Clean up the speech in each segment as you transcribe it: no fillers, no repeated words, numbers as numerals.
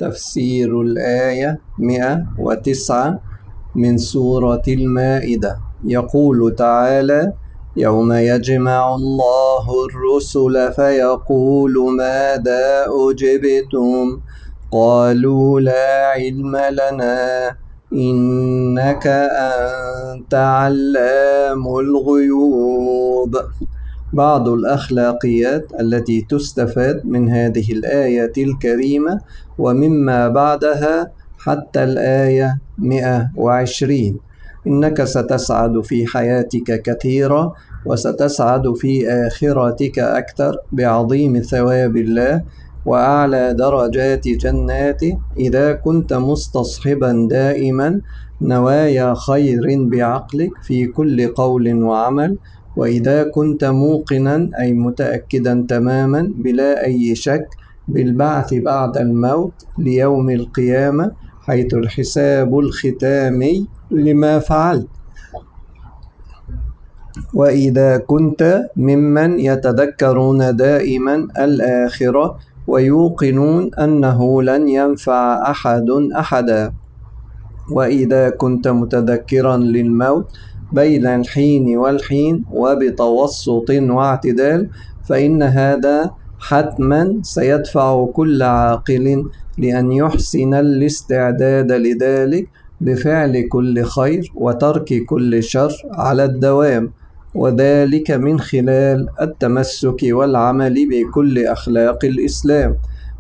تفسير الآية 109 من سورة المائدة. يقول تعالى: يوم يجمع الله الرسل فيقول ماذا أجبتم قالوا لا علم لنا إنك أنت علام الغيوب. بعض الأخلاقيات التي تستفاد من هذه الآية الكريمة ومما بعدها حتى الآية 120: إنك ستسعد في حياتك كثيرا، وستسعد في آخرتك أكثر بعظيم ثواب الله وأعلى درجات جناته إذا كنت مستصحبا دائما نوايا خير بعقلك في كل قول وعمل، وإذا كنت موقنا أي متأكدا تماما بلا أي شك بالبعث بعد الموت ليوم القيامة، حيث الحساب الختامي لما فعلت. وإذا كنت ممن يتذكرون دائما الآخرة ويوقنون أنه لن ينفع أحد أحدا. وإذا كنت متذكرا للموت بين الحين والحين وبتوسط واعتدال، فإن هذا حتما سيدفع كل عاقل لأن يحسن الاستعداد لذلك بفعل كل خير وترك كل شر على الدوام، وذلك من خلال التمسك والعمل بكل أخلاق الإسلام.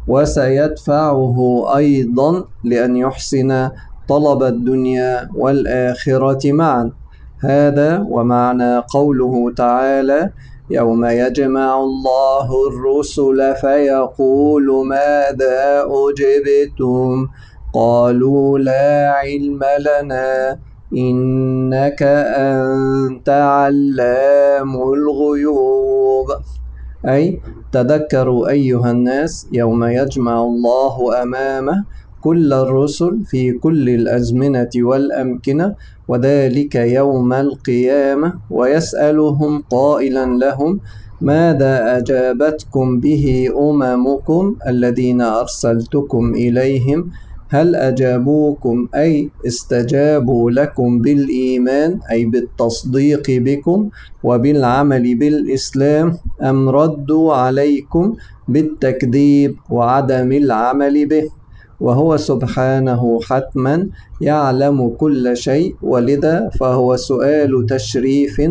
وسيدفعه أيضا لأن يحسن طلب الدنيا والآخرة معا. هذا ومعنى قوله تعالى: يوم يجمع الله الرسل فيقول ماذا أجبتم قالوا لا علم لنا إنك أنت علام الغيوب. أي تذكروا أيها الناس يوم يجمع الله أمامه كل الرسل في كل الأزمنة والأمكنة، وذلك يوم القيامة، ويسألهم قائلا لهم: ماذا أجابتكم به أممكم الذين أرسلتكم إليهم؟ هل أجابوكم أي استجابوا لكم بالإيمان أي بالتصديق بكم وبالعمل بالإسلام، أم ردوا عليكم بالتكذيب وعدم العمل به؟ وهو سبحانه حتما يعلم كل شيء، ولذا فهو سؤال تشريف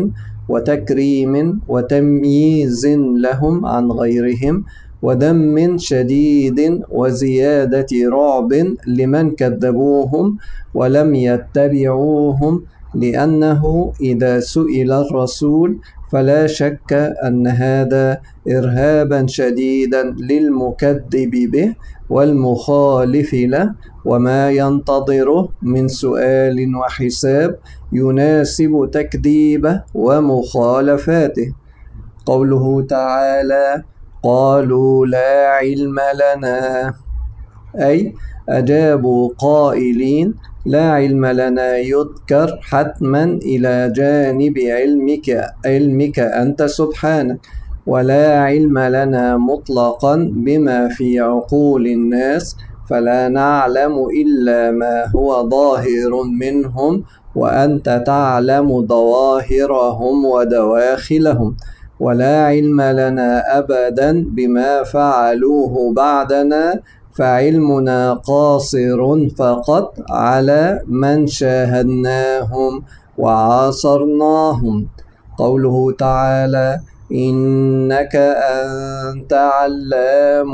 وتكريم وتمييز لهم عن غيرهم، وذم شديد وزيادة رعب لمن كذبوهم ولم يتبعوهم، لأنه إذا سئل الرسول فلا شك أن هذا إرهابا شديدا للمكذب به والمخالف له، وما ينتظره من سؤال وحساب يناسب تكذيبه ومخالفاته. قوله تعالى: قالوا لا علم لنا، أي أجابوا قائلين لا علم لنا يذكر حتما إلى جانب علمك أنت سبحانك، ولا علم لنا مطلقا بما في عقول الناس، فلا نعلم إلا ما هو ظاهر منهم، وأنت تعلم ظواهرهم ودواخلهم. ولا علم لنا أبدا بما فعلوه بعدنا، فعلمنا قاصر فقط على من شاهدناهم وعاصرناهم. قوله تعالى: إنك أنت علام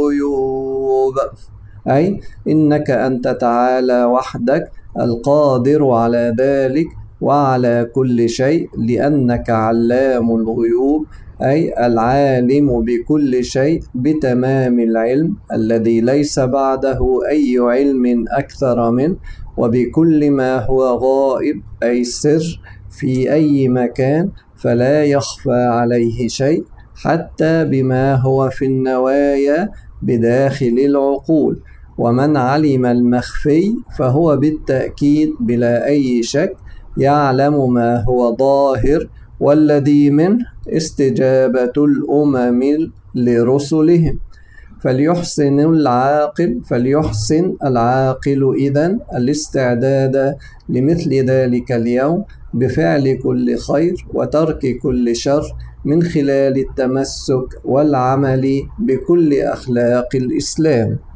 الغيوب، أي إنك أنت تعالى وحدك القادر على ذلك وعلى كل شيء، لأنك علام الغيوب، أي العالم بكل شيء بتمام العلم الذي ليس بعده أي علم أكثر منه، وبكل ما هو غائب أي سر في أي مكان، فلا يخفى عليه شيء، حتى بما هو في النوايا بداخل العقول. ومن علم المخفي فهو بالتأكيد بلا أي شك يعلم ما هو ظاهر، والذي منه استجابة الأمم لرسلهم. فليحسن العاقل إذن الاستعداد لمثل ذلك اليوم بفعل كل خير وترك كل شر من خلال التمسك والعمل بكل أخلاق الإسلام.